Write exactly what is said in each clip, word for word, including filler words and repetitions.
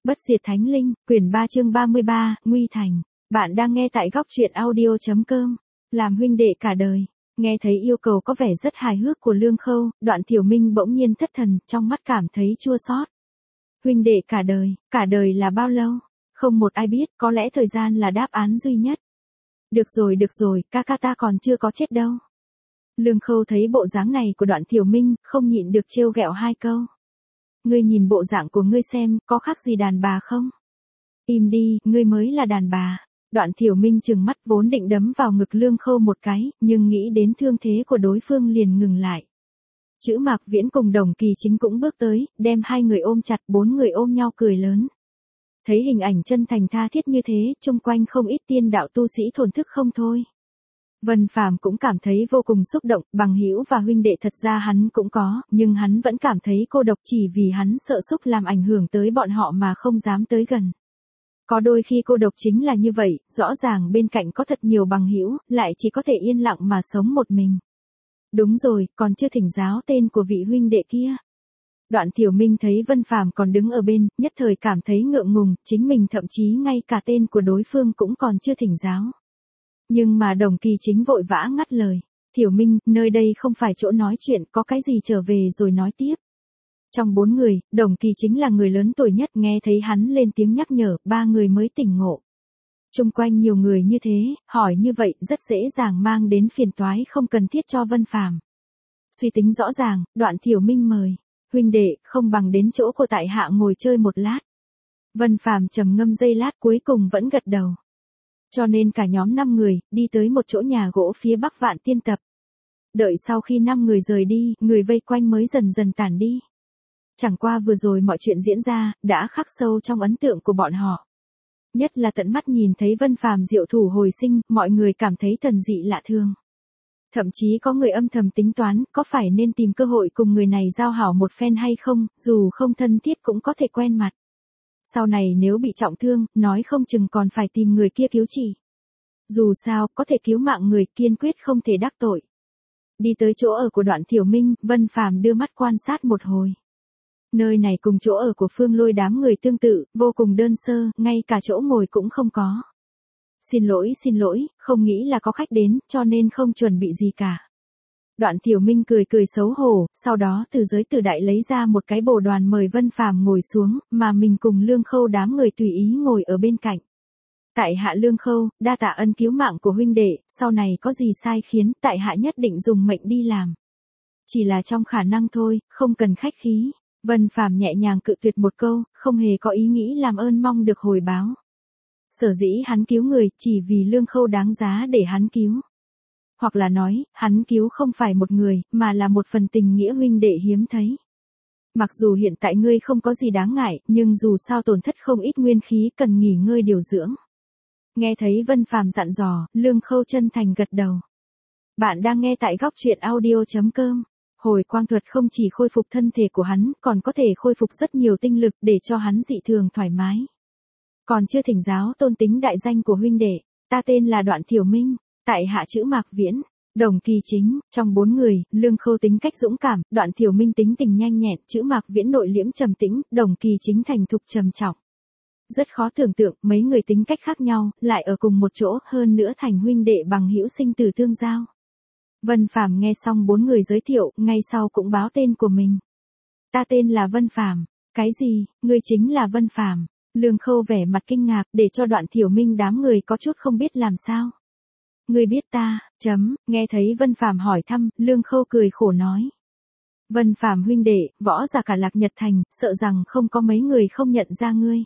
Bất diệt thánh linh, quyển ba chương ba mươi ba, Nguy Thành. Bạn đang nghe tại góc truyện audio.com. Làm huynh đệ cả đời. Nghe thấy yêu cầu có vẻ rất hài hước của Lương Khâu, Đoạn Thiểu Minh bỗng nhiên thất thần, trong mắt cảm thấy chua xót. Huynh đệ cả đời, cả đời là bao lâu? Không một ai biết, có lẽ thời gian là đáp án duy nhất. Được rồi được rồi, ca ca ta còn chưa có chết đâu. Lương Khâu thấy bộ dáng này của Đoạn Thiểu Minh, không nhịn được trêu ghẹo hai câu. Ngươi nhìn bộ dạng của ngươi xem, có khác gì đàn bà không? Im đi, ngươi mới là đàn bà. Đoạn Thiểu Minh trừng mắt vốn định đấm vào ngực Lương Khâu một cái, nhưng nghĩ đến thương thế của đối phương liền ngừng lại. Chữ Mạc Viễn cùng Đồng Kỳ Chính cũng bước tới, đem hai người ôm chặt, bốn người ôm nhau cười lớn. Thấy hình ảnh chân thành tha thiết như thế, chung quanh không ít tiên đạo tu sĩ thổn thức không thôi. Vân Phàm cũng cảm thấy vô cùng xúc động, bằng hữu và huynh đệ thật ra hắn cũng có, nhưng hắn vẫn cảm thấy cô độc chỉ vì hắn sợ xúc làm ảnh hưởng tới bọn họ mà không dám tới gần. Có đôi khi cô độc chính là như vậy, rõ ràng bên cạnh có thật nhiều bằng hữu, lại chỉ có thể yên lặng mà sống một mình. Đúng rồi, còn chưa thỉnh giáo tên của vị huynh đệ kia. Đoạn Thiểu Minh thấy Vân Phàm còn đứng ở bên, nhất thời cảm thấy ngượng ngùng, chính mình thậm chí ngay cả tên của đối phương cũng còn chưa thỉnh giáo. Nhưng mà Đồng Kỳ Chính vội vã ngắt lời. Thiểu Minh, nơi đây không phải chỗ nói chuyện, có cái gì trở về rồi nói tiếp. Trong bốn người, Đồng Kỳ Chính là người lớn tuổi nhất, nghe thấy hắn lên tiếng nhắc nhở, ba người mới tỉnh ngộ. Chung quanh nhiều người như thế, hỏi như vậy rất dễ dàng mang đến phiền toái không cần thiết cho Vân Phàm. Suy tính rõ ràng, Đoạn Thiểu Minh mời. Huynh đệ, không bằng đến chỗ của tại hạ ngồi chơi một lát. Vân Phàm trầm ngâm giây lát cuối cùng vẫn gật đầu. Cho nên cả nhóm năm người, đi tới một chỗ nhà gỗ phía bắc Vạn Tiên Tập. Đợi sau khi năm người rời đi, người vây quanh mới dần dần tản đi. Chẳng qua vừa rồi mọi chuyện diễn ra, đã khắc sâu trong ấn tượng của bọn họ. Nhất là tận mắt nhìn thấy Vân Phàm diệu thủ hồi sinh, mọi người cảm thấy thần dị lạ thường. Thậm chí có người âm thầm tính toán, có phải nên tìm cơ hội cùng người này giao hảo một phen hay không, dù không thân thiết cũng có thể quen mặt. Sau này nếu bị trọng thương, nói không chừng còn phải tìm người kia cứu trị. Dù sao, có thể cứu mạng người, kiên quyết không thể đắc tội. Đi tới chỗ ở của Đoạn Thiểu Minh, Vân Phàm đưa mắt quan sát một hồi. Nơi này cùng chỗ ở của Phương Lôi đám người tương tự, vô cùng đơn sơ, ngay cả chỗ ngồi cũng không có. Xin lỗi xin lỗi, không nghĩ là có khách đến, cho nên không chuẩn bị gì cả. Đoạn Thiểu Minh cười cười xấu hổ, sau đó từ giới tử đại lấy ra một cái bồ đoàn mời Vân Phàm ngồi xuống, mà mình cùng Lương Khâu đám người tùy ý ngồi ở bên cạnh. Tại hạ Lương Khâu, đa tạ ân cứu mạng của huynh đệ, sau này có gì sai khiến, tại hạ nhất định dùng mệnh đi làm. Chỉ là trong khả năng thôi, không cần khách khí. Vân Phàm nhẹ nhàng cự tuyệt một câu, không hề có ý nghĩ làm ơn mong được hồi báo. Sở dĩ hắn cứu người, chỉ vì Lương Khâu đáng giá để hắn cứu. Hoặc là nói, hắn cứu không phải một người, mà là một phần tình nghĩa huynh đệ hiếm thấy. Mặc dù hiện tại ngươi không có gì đáng ngại, nhưng dù sao tổn thất không ít nguyên khí cần nghỉ ngơi điều dưỡng. Nghe thấy Vân Phàm dặn dò, Lương Khâu chân thành gật đầu. Bạn đang nghe tại góc truyện audio.com. Hồi quang thuật không chỉ khôi phục thân thể của hắn, còn có thể khôi phục rất nhiều tinh lực để cho hắn dị thường thoải mái. Còn chưa thỉnh giáo tôn tính đại danh của huynh đệ, ta tên là Đoạn Thiểu Minh, tại hạ chữ Mạc Viễn, Đồng Kỳ Chính, trong bốn người, Lương Khâu tính cách dũng cảm, Đoạn Thiểu Minh tính tình nhanh nhẹn, chữ Mạc Viễn nội liễm trầm tĩnh, Đồng Kỳ Chính thành thục trầm trọng. Rất khó tưởng tượng, mấy người tính cách khác nhau, lại ở cùng một chỗ, hơn nữa thành huynh đệ bằng hữu sinh tử tương giao. Vân Phàm nghe xong bốn người giới thiệu, ngay sau cũng báo tên của mình. Ta tên là Vân Phàm. Cái gì, ngươi chính là Vân Phàm? Lương Khâu vẻ mặt kinh ngạc, để cho Đoạn Thiểu Minh đám người có chút không biết làm sao. Ngươi biết ta, chấm, nghe thấy Vân Phàm hỏi thăm, Lương Khâu cười khổ nói. Vân Phàm huynh đệ, võ giả cả Lạc Nhật Thành, sợ rằng không có mấy người không nhận ra ngươi.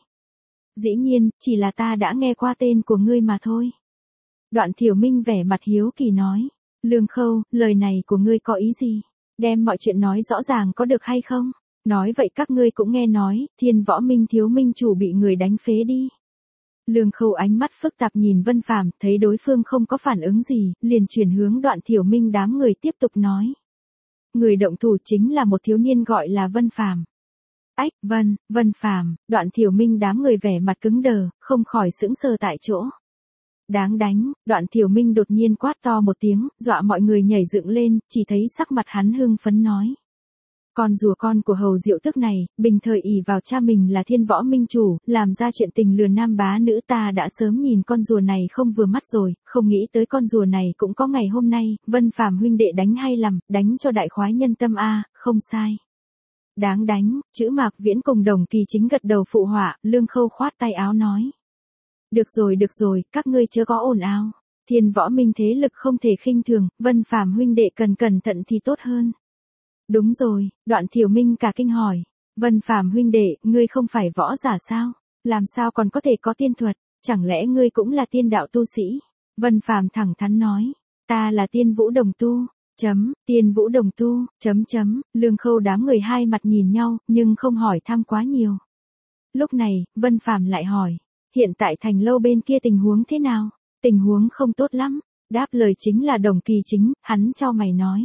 Dĩ nhiên, chỉ là ta đã nghe qua tên của ngươi mà thôi. Đoạn Thiểu Minh vẻ mặt hiếu kỳ nói. Lương Khâu, lời này của ngươi có ý gì? Đem mọi chuyện nói rõ ràng có được hay không? Nói vậy các ngươi cũng nghe nói, Thiên Võ Minh thiếu minh chủ bị người đánh phế đi. Lương Khâu ánh mắt phức tạp nhìn Vân Phàm, thấy đối phương không có phản ứng gì, liền chuyển hướng Đoạn Thiểu Minh đám người tiếp tục nói. Người động thủ chính là một thiếu niên gọi là Vân Phàm. Ách, Vân, Vân Phàm, Đoạn Thiểu Minh đám người vẻ mặt cứng đờ, không khỏi sững sờ tại chỗ. Đáng đánh, Đoạn Thiểu Minh đột nhiên quát to một tiếng, dọa mọi người nhảy dựng lên, chỉ thấy sắc mặt hắn hưng phấn nói. Con rùa con của hầu diệu tước này, bình thời ỷ vào cha mình là thiên võ minh chủ, làm ra chuyện tình lừa nam bá nữ, ta đã sớm nhìn con rùa này không vừa mắt rồi, không nghĩ tới con rùa này cũng có ngày hôm nay. Vân Phàm huynh đệ đánh hay lầm, đánh cho đại khoái nhân tâm a, không sai. Đáng đánh. Chữ Mạc Viễn cùng Đồng Kỳ Chính gật đầu phụ họa. Lương Khâu khoát tay áo nói: được rồi được rồi, các ngươi chớ có ồn ào. Thiên võ minh thế lực không thể khinh thường, Vân Phàm huynh đệ cần cẩn thận thì tốt hơn. Đúng rồi. Đoạn Thiểu Minh cả kinh hỏi: Vân Phàm huynh đệ, ngươi không phải võ giả sao? Làm sao còn có thể có tiên thuật? Chẳng lẽ ngươi cũng là tiên đạo tu sĩ? Vân Phàm thẳng thắn nói: ta là tiên vũ đồng tu. Chấm, tiên vũ đồng tu, chấm chấm. Lương Khâu đám người hai mặt nhìn nhau, nhưng không hỏi thăm quá nhiều. Lúc này, Vân Phàm lại hỏi: hiện tại thành lâu bên kia tình huống thế nào? Tình huống không tốt lắm. Đáp lời chính là Đồng Kỳ Chính, hắn cho mày nói: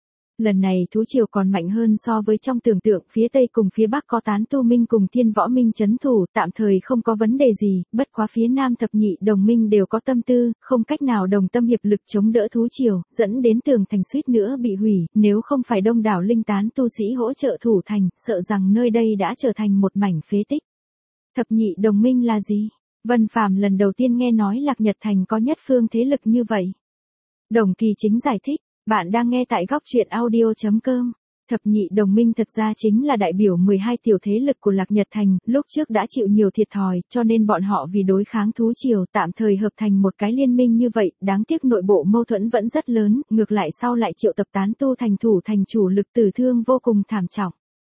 lần này thú triều còn mạnh hơn so với trong tưởng tượng, phía Tây cùng phía Bắc có Tán Tu Minh cùng Thiên Võ Minh trấn thủ, tạm thời không có vấn đề gì, bất quá phía Nam thập nhị đồng minh đều có tâm tư, không cách nào đồng tâm hiệp lực chống đỡ thú triều, dẫn đến tường thành suýt nữa bị hủy, nếu không phải đông đảo linh tán tu sĩ hỗ trợ thủ thành, sợ rằng nơi đây đã trở thành một mảnh phế tích. Thập nhị đồng minh là gì? Vân Phàm lần đầu tiên nghe nói Lạc Nhật Thành có nhất phương thế lực như vậy. Đồng Kỳ Chính giải thích: bạn đang nghe tại góc truyện audio chấm com. Thập nhị đồng minh thật ra chính là đại biểu mười hai tiểu thế lực của Lạc Nhật Thành, lúc trước đã chịu nhiều thiệt thòi, cho nên bọn họ vì đối kháng thú triều tạm thời hợp thành một cái liên minh như vậy, đáng tiếc nội bộ mâu thuẫn vẫn rất lớn, ngược lại sau lại triệu tập tán tu thành thủ thành chủ lực, tử thương vô cùng thảm trọng.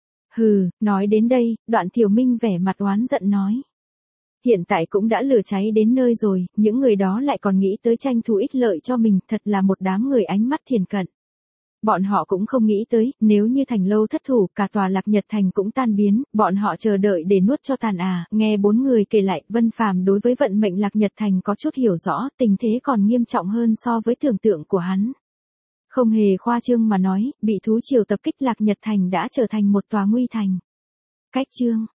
Hừ, nói đến đây, Đoạn Thiểu Minh vẻ mặt oán giận nói: hiện tại cũng đã lửa cháy đến nơi rồi, những người đó lại còn nghĩ tới tranh thủ ích lợi cho mình, thật là một đám người ánh mắt thiền cận. Bọn họ cũng không nghĩ tới, nếu như thành lâu thất thủ, cả tòa Lạc Nhật Thành cũng tan biến, bọn họ chờ đợi để nuốt cho tàn à. Nghe bốn người kể lại, Vân Phàm đối với vận mệnh Lạc Nhật Thành có chút hiểu rõ, tình thế còn nghiêm trọng hơn so với tưởng tượng của hắn. Không hề khoa trương mà nói, bị thú triều tập kích Lạc Nhật Thành đã trở thành một tòa nguy thành. Cách chương